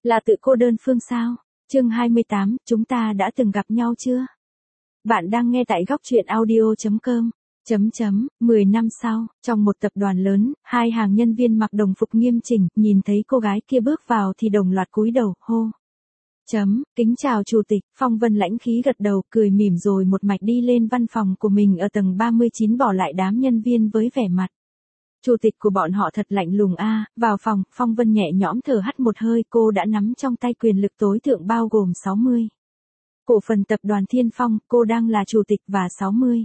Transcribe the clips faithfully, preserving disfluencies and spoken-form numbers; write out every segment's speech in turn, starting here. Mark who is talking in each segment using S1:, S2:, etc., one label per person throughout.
S1: Là tự cô đơn phương sao? Chương hai mươi tám, chúng ta đã từng gặp nhau chưa? Bạn đang nghe tại góc truyện audio chấm com. Chấm chấm, mười năm sau, trong một tập đoàn lớn, hai hàng nhân viên mặc đồng phục nghiêm chỉnh, nhìn thấy cô gái kia bước vào thì đồng loạt cúi đầu, hô. Chấm, kính chào chủ tịch, Phong Vân lãnh khí gật đầu, cười mỉm rồi một mạch đi lên văn phòng của mình ở tầng ba mươi chín bỏ lại đám nhân viên với vẻ mặt. Chủ tịch của bọn họ thật lạnh lùng a. Vào phòng, Phong Vân nhẹ nhõm thở hắt một hơi, cô đã nắm trong tay quyền lực tối thượng bao gồm sáu mươi. Cổ phần tập đoàn Thiên Phong, cô đang là chủ tịch và sáu mươi.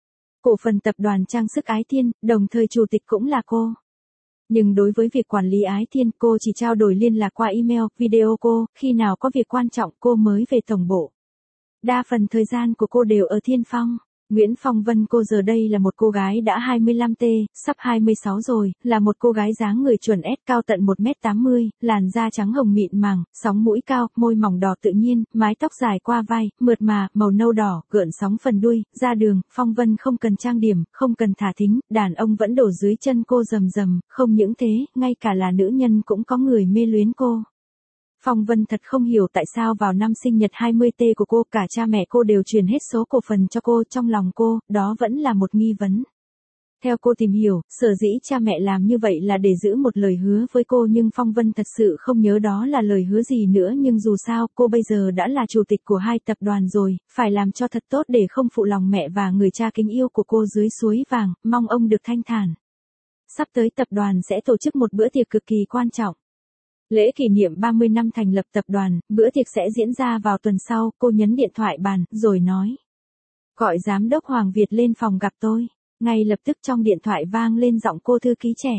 S1: Cổ phần tập đoàn Trang sức Ái Thiên, đồng thời chủ tịch cũng là cô. Nhưng đối với việc quản lý Ái Thiên, cô chỉ trao đổi liên lạc qua email, video cô, khi nào có việc quan trọng cô mới về tổng bộ. Đa phần thời gian của cô đều ở Thiên Phong. Nguyễn Phong Vân cô giờ đây là một cô gái đã hai mươi lăm tê, sắp hai mươi sáu rồi, là một cô gái dáng người chuẩn S cao tận một mét tám mươi, làn da trắng hồng mịn màng, sóng mũi cao, môi mỏng đỏ tự nhiên, mái tóc dài qua vai, mượt mà, màu nâu đỏ, gợn sóng phần đuôi, ra đường, Phong Vân không cần trang điểm, không cần thả thính, đàn ông vẫn đổ dưới chân cô rầm rầm, không những thế, ngay cả là nữ nhân cũng có người mê luyến cô. Phong Vân thật không hiểu tại sao vào năm sinh nhật hai mươi tê của cô cả cha mẹ cô đều truyền hết số cổ phần cho cô, trong lòng cô, đó vẫn là một nghi vấn. Theo cô tìm hiểu, sở dĩ cha mẹ làm như vậy là để giữ một lời hứa với cô nhưng Phong Vân thật sự không nhớ đó là lời hứa gì nữa nhưng dù sao cô bây giờ đã là chủ tịch của hai tập đoàn rồi, phải làm cho thật tốt để không phụ lòng mẹ và người cha kính yêu của cô dưới suối vàng, mong ông được thanh thản. Sắp tới tập đoàn sẽ tổ chức một bữa tiệc cực kỳ quan trọng. Lễ kỷ niệm ba mươi năm thành lập tập đoàn, bữa tiệc sẽ diễn ra vào tuần sau, cô nhấn điện thoại bàn, rồi nói. Gọi giám đốc Hoàng Việt lên phòng gặp tôi. Ngay lập tức trong điện thoại vang lên giọng cô thư ký trẻ.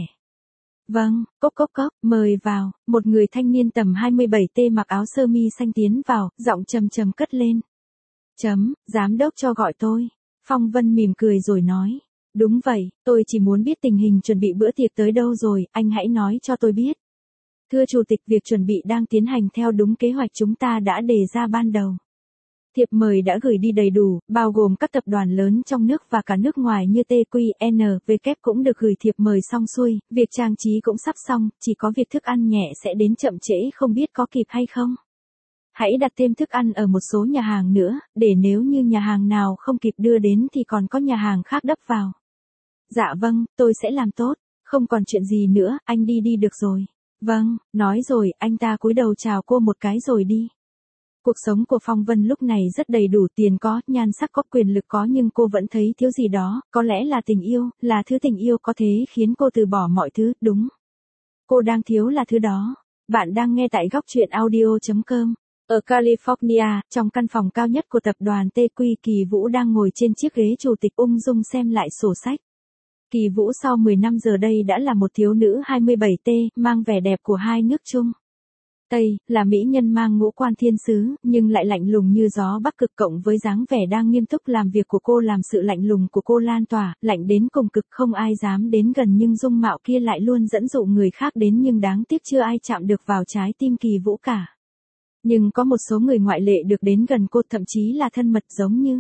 S1: Vâng, cốc cốc cốc, mời vào, một người thanh niên tầm hai mươi bảy tê mặc áo sơ mi xanh tiến vào, giọng trầm trầm cất lên. Chấm, giám đốc cho gọi tôi. Phong Vân mỉm cười rồi nói. Đúng vậy, tôi chỉ muốn biết tình hình chuẩn bị bữa tiệc tới đâu rồi, anh hãy nói cho tôi biết. Thưa Chủ tịch, việc chuẩn bị đang tiến hành theo đúng kế hoạch chúng ta đã đề ra ban đầu. Thiệp mời đã gửi đi đầy đủ, bao gồm các tập đoàn lớn trong nước và cả nước ngoài như tê quy en vê cũng được gửi thiệp mời xong xuôi, việc trang trí cũng sắp xong, chỉ có việc thức ăn nhẹ sẽ đến chậm trễ không biết có kịp hay không. Hãy đặt thêm thức ăn ở một số nhà hàng nữa, để nếu như nhà hàng nào không kịp đưa đến thì còn có nhà hàng khác đắp vào. Dạ vâng, tôi sẽ làm tốt, không còn chuyện gì nữa, anh đi đi được rồi. Vâng, nói rồi, anh ta cúi đầu chào cô một cái rồi đi. Cuộc sống của Phong Vân lúc này rất đầy đủ, tiền có, nhan sắc có, quyền lực có nhưng cô vẫn thấy thiếu gì đó, có lẽ là tình yêu, là thứ tình yêu có thể khiến cô từ bỏ mọi thứ, đúng. Cô đang thiếu là thứ đó. Bạn đang nghe tại góc truyện audio chấm com. Ở California, trong căn phòng cao nhất của tập đoàn tê quy, Kỳ Vũ đang ngồi trên chiếc ghế chủ tịch ung dung xem lại sổ sách. Kỳ Vũ sau mười năm giờ đây đã là một thiếu nữ hai mươi bảy tê, mang vẻ đẹp của hai nước Trung Tây, là mỹ nhân mang ngũ quan thiên sứ, nhưng lại lạnh lùng như gió Bắc Cực cộng với dáng vẻ đang nghiêm túc làm việc của cô làm sự lạnh lùng của cô lan tỏa, lạnh đến cùng cực không ai dám đến gần nhưng dung mạo kia lại luôn dẫn dụ người khác đến nhưng đáng tiếc chưa ai chạm được vào trái tim Kỳ Vũ cả. Nhưng có một số người ngoại lệ được đến gần cô thậm chí là thân mật giống như.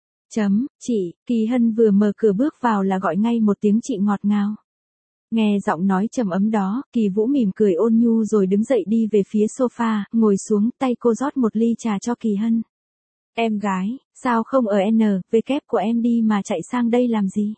S1: Chấm, chị, Kỳ Hân vừa mở cửa bước vào là gọi ngay một tiếng chị ngọt ngào. Nghe giọng nói trầm ấm đó, Kỳ Vũ mỉm cười ôn nhu rồi đứng dậy đi về phía sofa, ngồi xuống, tay cô rót một ly trà cho Kỳ Hân. Em gái, sao không ở en vê của em đi mà chạy sang đây làm gì?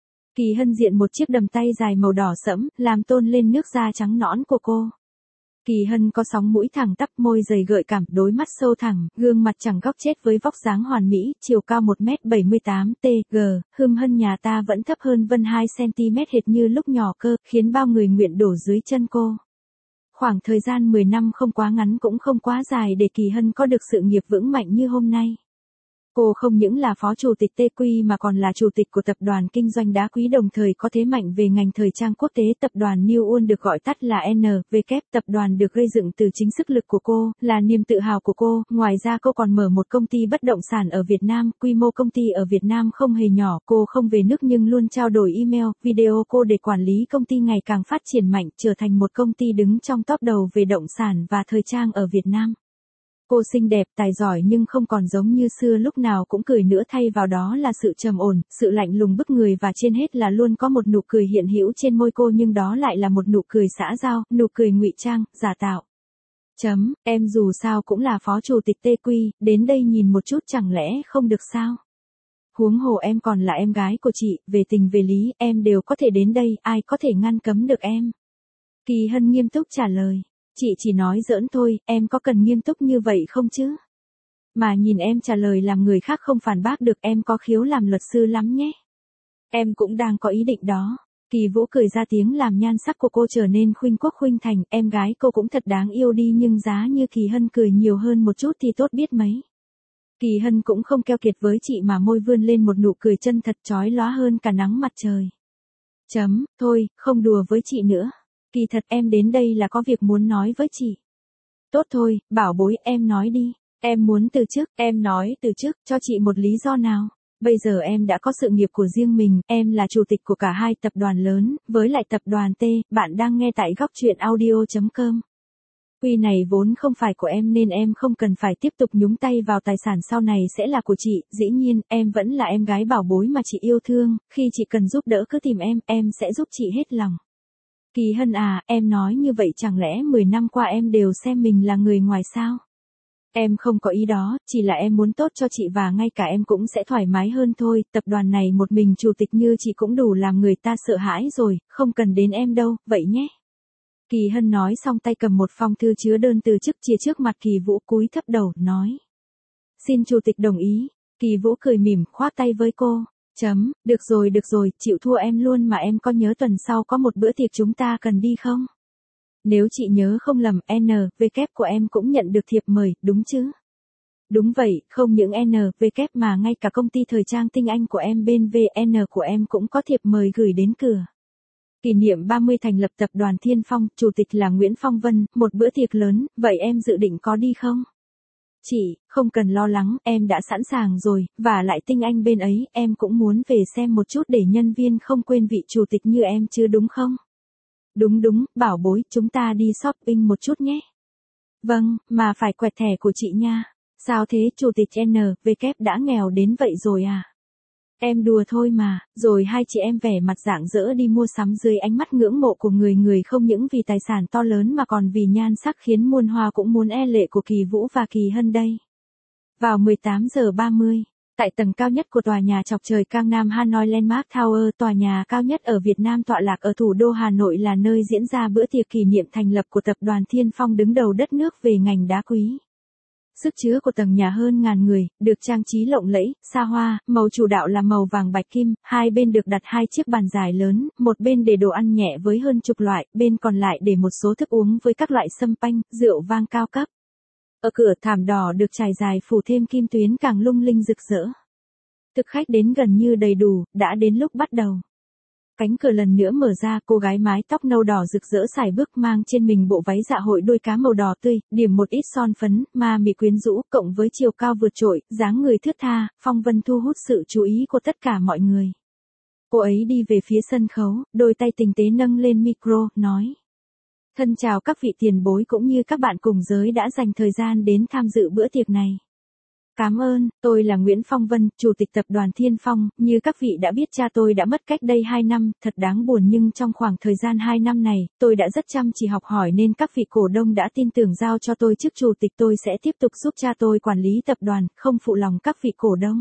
S1: Kỳ Hân diện một chiếc đầm tay dài màu đỏ sẫm, làm tôn lên nước da trắng nõn của cô. Kỳ Hân có sóng mũi thẳng tắp, môi dày gợi cảm, đôi mắt sâu thẳng, gương mặt chẳng góc chết với vóc dáng hoàn mỹ, chiều cao một mét bảy mươi tám tê, gờ, hừm Hân nhà ta vẫn thấp hơn Vân hai xăng ti mét hệt như lúc nhỏ cơ, khiến bao người nguyện đổ dưới chân cô. Khoảng thời gian mười năm không quá ngắn cũng không quá dài để Kỳ Hân có được sự nghiệp vững mạnh như hôm nay. Cô không những là phó chủ tịch tê quy mà còn là chủ tịch của tập đoàn kinh doanh đá quý đồng thời có thế mạnh về ngành thời trang quốc tế. Tập đoàn New World được gọi tắt là en vê kép, tập đoàn được gây dựng từ chính sức lực của cô, là niềm tự hào của cô. Ngoài ra cô còn mở một công ty bất động sản ở Việt Nam, quy mô công ty ở Việt Nam không hề nhỏ. Cô không về nước nhưng luôn trao đổi email, video cô để quản lý công ty ngày càng phát triển mạnh, trở thành một công ty đứng trong top đầu về động sản và thời trang ở Việt Nam. Cô xinh đẹp, tài giỏi nhưng không còn giống như xưa lúc nào cũng cười nữa, thay vào đó là sự trầm ổn, sự lạnh lùng bức người và trên hết là luôn có một nụ cười hiện hữu trên môi cô nhưng đó lại là một nụ cười xã giao, nụ cười ngụy trang, giả tạo. Chấm, em dù sao cũng là phó chủ tịch tê quy, đến đây nhìn một chút chẳng lẽ không được sao? Huống hồ em còn là em gái của chị, về tình về lý, em đều có thể đến đây, ai có thể ngăn cấm được em? Kỳ Hân nghiêm túc trả lời, chị chỉ nói giỡn thôi, em có cần nghiêm túc như vậy không chứ? Mà nhìn em trả lời làm người khác không phản bác được, em có khiếu làm luật sư lắm nhé. Em cũng đang có ý định đó. Kỳ Vũ cười ra tiếng làm nhan sắc của cô trở nên khuynh quốc khuynh thành, em gái cô cũng thật đáng yêu đi, nhưng giá như Kỳ Hân cười nhiều hơn một chút thì tốt biết mấy. Kỳ Hân cũng không keo kiệt với chị mà môi vươn lên một nụ cười chân thật chói lóa hơn cả nắng mặt trời. Chấm, thôi, không đùa với chị nữa. Kỳ thật em đến đây là có việc muốn nói với chị. Tốt thôi, bảo bối, em nói đi. Em muốn từ chức, em nói từ chức, cho chị một lý do nào. Bây giờ em đã có sự nghiệp của riêng mình, em là chủ tịch của cả hai tập đoàn lớn, với lại tập đoàn T, bạn đang nghe tại góc truyện audio chấm com. Quy này vốn không phải của em nên em không cần phải tiếp tục nhúng tay vào tài sản sau này sẽ là của chị, dĩ nhiên, em vẫn là em gái bảo bối mà chị yêu thương, khi chị cần giúp đỡ cứ tìm em, em sẽ giúp chị hết lòng. Kỳ Hân à, em nói như vậy chẳng lẽ mười năm qua em đều xem mình là người ngoài sao? Em không có ý đó, chỉ là em muốn tốt cho chị và ngay cả em cũng sẽ thoải mái hơn thôi, tập đoàn này một mình chủ tịch như chị cũng đủ làm người ta sợ hãi rồi, không cần đến em đâu, vậy nhé. Kỳ Hân nói xong tay cầm một phong thư chứa đơn từ chức chia trước mặt Kỳ Vũ cúi thấp đầu, nói. Xin chủ tịch đồng ý, Kỳ Vũ cười mỉm, khoác tay với cô. Chấm, được rồi được rồi, chịu thua em luôn mà em có nhớ tuần sau có một bữa tiệc chúng ta cần đi không? Nếu chị nhớ không lầm, en vê kép của em cũng nhận được thiệp mời, đúng chứ? Đúng vậy, không những en vê kép mà ngay cả công ty thời trang Tinh Anh của em bên vê en của em cũng có thiệp mời gửi đến cửa. Kỷ niệm ba mươi thành lập tập đoàn Thiên Phong, chủ tịch là Nguyễn Phong Vân, một bữa tiệc lớn, vậy em dự định có đi không? Chị, không cần lo lắng, em đã sẵn sàng rồi, và lại Tinh Anh bên ấy, em cũng muốn về xem một chút để nhân viên không quên vị chủ tịch như em chứ đúng không? Đúng đúng, bảo bối, chúng ta đi shopping một chút nhé. Vâng, mà phải quẹt thẻ của chị nha. Sao thế, chủ tịch en vê kép đã nghèo đến vậy rồi à? Em đùa thôi mà, rồi hai chị em vẻ mặt rạng rỡ đi mua sắm dưới ánh mắt ngưỡng mộ của người người không những vì tài sản to lớn mà còn vì nhan sắc khiến muôn hoa cũng muốn e lệ của Kỳ Vũ và Kỳ Hân đây. Vào mười tám giờ ba mươi, tại tầng cao nhất của tòa nhà chọc trời Gangnam Hanoi Landmark Tower, tòa nhà cao nhất ở Việt Nam tọa lạc ở thủ đô Hà Nội là nơi diễn ra bữa tiệc kỷ niệm thành lập của tập đoàn Thiên Phong đứng đầu đất nước về ngành đá quý. Sức chứa của tầng nhà hơn ngàn người, được trang trí lộng lẫy, xa hoa, màu chủ đạo là màu vàng bạch kim, hai bên được đặt hai chiếc bàn dài lớn, một bên để đồ ăn nhẹ với hơn chục loại, bên còn lại để một số thức uống với các loại sâm panh, rượu vang cao cấp. Ở cửa thảm đỏ được trải dài phủ thêm kim tuyến càng lung linh rực rỡ. Thực khách đến gần như đầy đủ, đã đến lúc bắt đầu. Cánh cửa lần nữa mở ra, cô gái mái tóc nâu đỏ rực rỡ sải bước mang trên mình bộ váy dạ hội đuôi cá màu đỏ tươi, điểm một ít son phấn, ma mị quyến rũ, cộng với chiều cao vượt trội, dáng người thướt tha, Phong Vân thu hút sự chú ý của tất cả mọi người. Cô ấy đi về phía sân khấu, đôi tay tinh tế nâng lên micro, nói. Thân chào các vị tiền bối cũng như các bạn cùng giới đã dành thời gian đến tham dự bữa tiệc này. Cảm ơn, tôi là Nguyễn Phong Vân, Chủ tịch Tập đoàn Thiên Phong, như các vị đã biết cha tôi đã mất cách đây hai năm, thật đáng buồn nhưng trong khoảng thời gian hai năm này, tôi đã rất chăm chỉ học hỏi nên các vị cổ đông đã tin tưởng giao cho tôi chức Chủ tịch, tôi sẽ tiếp tục giúp cha tôi quản lý tập đoàn, không phụ lòng các vị cổ đông.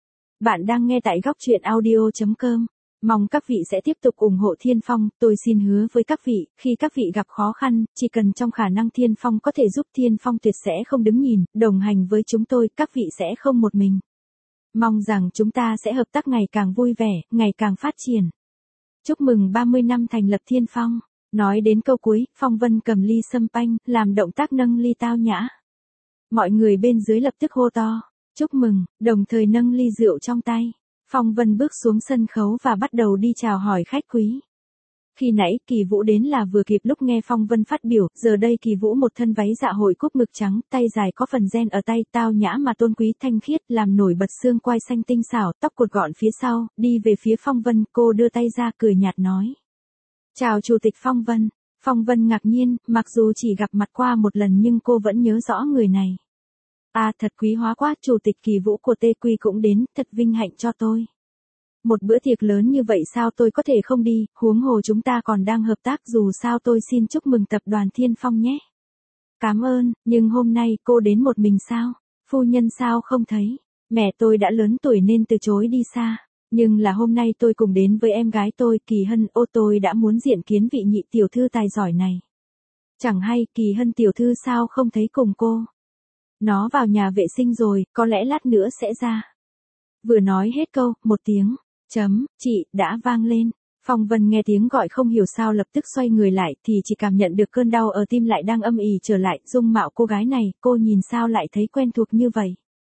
S1: Bạn đang nghe tại góc truyện audio chấm com. Mong các vị sẽ tiếp tục ủng hộ Thiên Phong, tôi xin hứa với các vị, khi các vị gặp khó khăn, chỉ cần trong khả năng Thiên Phong có thể giúp Thiên Phong tuyệt sẽ không đứng nhìn, đồng hành với chúng tôi, các vị sẽ không một mình. Mong rằng chúng ta sẽ hợp tác ngày càng vui vẻ, ngày càng phát triển. Chúc mừng ba mươi năm thành lập Thiên Phong. Nói đến câu cuối, Phong Vân cầm ly sâm panh, làm động tác nâng ly tao nhã. Mọi người bên dưới lập tức hô to, chúc mừng, đồng thời nâng ly rượu trong tay. Phong Vân bước xuống sân khấu và bắt đầu đi chào hỏi khách quý. Khi nãy Kỳ Vũ đến là vừa kịp lúc nghe Phong Vân phát biểu, giờ đây Kỳ Vũ một thân váy dạ hội cúc ngực trắng, tay dài có phần ren ở tay, tao nhã mà tôn quý thanh khiết, làm nổi bật xương quai xanh tinh xảo, tóc cột gọn phía sau, đi về phía Phong Vân, cô đưa tay ra cười nhạt nói. Chào Chủ tịch Phong Vân. Phong Vân ngạc nhiên, mặc dù chỉ gặp mặt qua một lần nhưng cô vẫn nhớ rõ người này. À thật quý hóa quá, Chủ tịch Kỳ Vũ của tê quy cũng đến, thật vinh hạnh cho tôi. Một bữa tiệc lớn như vậy sao tôi có thể không đi, huống hồ chúng ta còn đang hợp tác, dù sao tôi xin chúc mừng tập đoàn Thiên Phong nhé. Cảm ơn, nhưng hôm nay cô đến một mình sao? Phu nhân sao không thấy? Mẹ tôi đã lớn tuổi nên từ chối đi xa. Nhưng là hôm nay tôi cùng đến với em gái tôi, Kỳ Hân, ô tôi đã muốn diện kiến vị nhị tiểu thư tài giỏi này. Chẳng hay, Kỳ Hân tiểu thư sao không thấy cùng cô? Nó vào nhà vệ sinh rồi, có lẽ lát nữa sẽ ra. Vừa nói hết câu, một tiếng, chấm, chị, đã vang lên. Phong Vân nghe tiếng gọi không hiểu sao lập tức xoay người lại thì chỉ cảm nhận được cơn đau ở tim lại đang âm ỉ trở lại, dung mạo cô gái này, cô nhìn sao lại thấy quen thuộc như vậy.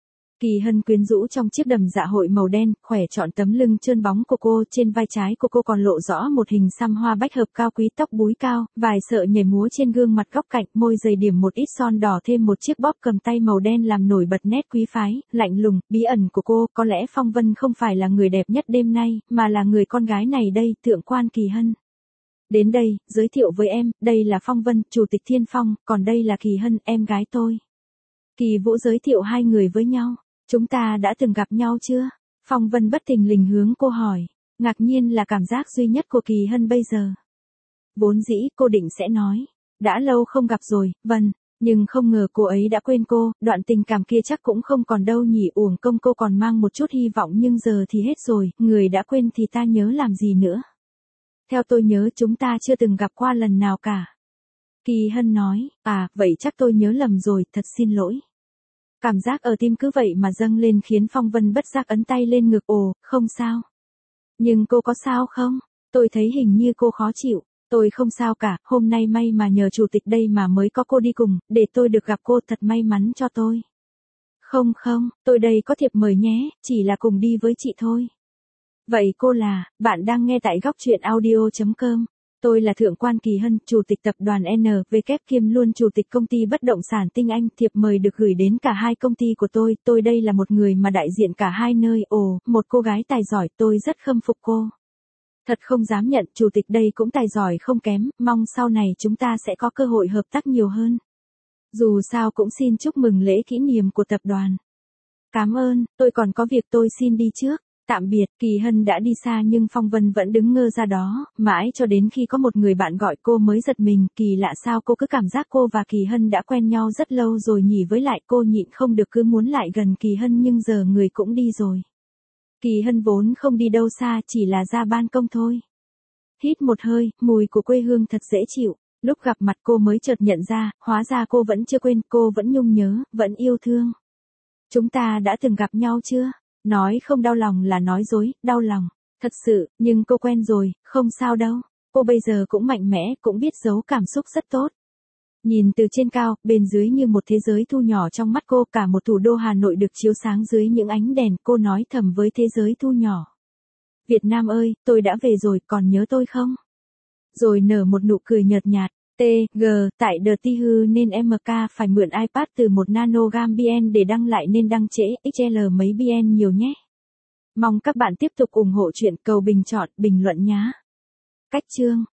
S1: Kỳ Hân quyến rũ trong chiếc đầm dạ hội màu đen, khỏe trọn tấm lưng trơn bóng của cô, trên vai trái của cô còn lộ rõ một hình xăm hoa bách hợp cao quý, tóc búi cao, vài sợi nhảy múa trên gương mặt góc cạnh, môi dày điểm một ít son đỏ, thêm một chiếc bóp cầm tay màu đen làm nổi bật nét quý phái, lạnh lùng, bí ẩn của cô. Có lẽ Phong Vân không phải là người đẹp nhất đêm nay, mà là người con gái này đây, thượng quan Kỳ Hân. Đến đây, giới thiệu với em, đây là Phong Vân, chủ tịch Thiên Phong, còn đây là Kỳ Hân, em gái tôi. Kỳ Vũ giới thiệu hai người với nhau. Chúng ta đã từng gặp nhau chưa? Phong Vân bất thình lình hướng cô hỏi. Ngạc nhiên là cảm giác duy nhất của Kỳ Hân bây giờ. Vốn dĩ cô định sẽ nói. Đã lâu không gặp rồi, Vân. Nhưng không ngờ cô ấy đã quên cô, đoạn tình cảm kia chắc cũng không còn đâu nhỉ, uổng công cô còn mang một chút hy vọng nhưng giờ thì hết rồi, người đã quên thì ta nhớ làm gì nữa. Theo tôi nhớ chúng ta chưa từng gặp qua lần nào cả. Kỳ Hân nói, à, vậy chắc tôi nhớ lầm rồi, thật xin lỗi. Cảm giác ở tim cứ vậy mà dâng lên khiến Phong Vân bất giác ấn tay lên ngực, ồ, không sao. Nhưng cô có sao không? Tôi thấy hình như cô khó chịu. Tôi không sao cả, hôm nay may mà nhờ chủ tịch đây mà mới có cô đi cùng, để tôi được gặp cô, thật may mắn cho tôi. Không không, tôi đây có thiệp mời nhé, chỉ là cùng đi với chị thôi. Vậy cô là, bạn đang nghe tại góc truyện audio chấm com. Tôi là Thượng quan Kỳ Hân, chủ tịch tập đoàn en vê kép kiêm luôn chủ tịch công ty bất động sản Tinh Anh. Thiệp mời được gửi đến cả hai công ty của tôi. Tôi đây là một người mà đại diện cả hai nơi. Ồ, một cô gái tài giỏi, tôi rất khâm phục cô. Thật không dám nhận, chủ tịch đây cũng tài giỏi không kém, mong sau này chúng ta sẽ có cơ hội hợp tác nhiều hơn. Dù sao cũng xin chúc mừng lễ kỷ niệm của tập đoàn. Cảm ơn, tôi còn có việc tôi xin đi trước. Tạm biệt, Kỳ Hân đã đi xa nhưng Phong Vân vẫn đứng ngơ ra đó, mãi cho đến khi có một người bạn gọi cô mới giật mình, kỳ lạ sao cô cứ cảm giác cô và Kỳ Hân đã quen nhau rất lâu rồi nhỉ, với lại cô nhịn không được cứ muốn lại gần Kỳ Hân nhưng giờ người cũng đi rồi. Kỳ Hân vốn không đi đâu xa, chỉ là ra ban công thôi. Hít một hơi, mùi của quê hương thật dễ chịu, lúc gặp mặt cô mới chợt nhận ra, hóa ra cô vẫn chưa quên, cô vẫn nhung nhớ, vẫn yêu thương. Chúng ta đã từng gặp nhau chưa? Nói không đau lòng là nói dối, đau lòng. Thật sự, nhưng cô quen rồi, không sao đâu. Cô bây giờ cũng mạnh mẽ, cũng biết giấu cảm xúc rất tốt. Nhìn từ trên cao, bên dưới như một thế giới thu nhỏ trong mắt cô, cả một thủ đô Hà Nội được chiếu sáng dưới những ánh đèn, cô nói thầm với thế giới thu nhỏ. Việt Nam ơi, tôi đã về rồi, còn nhớ tôi không? Rồi nở một nụ cười nhợt nhạt. tê giê, tại đợt ti hư nên em ca phải mượn iPad từ một nanogam bn để đăng lại nên đăng trễ, ích lờ mấy bn nhiều nhé. Mong các bạn tiếp tục ủng hộ chuyện, cầu bình chọn, bình luận nhá. Cách chương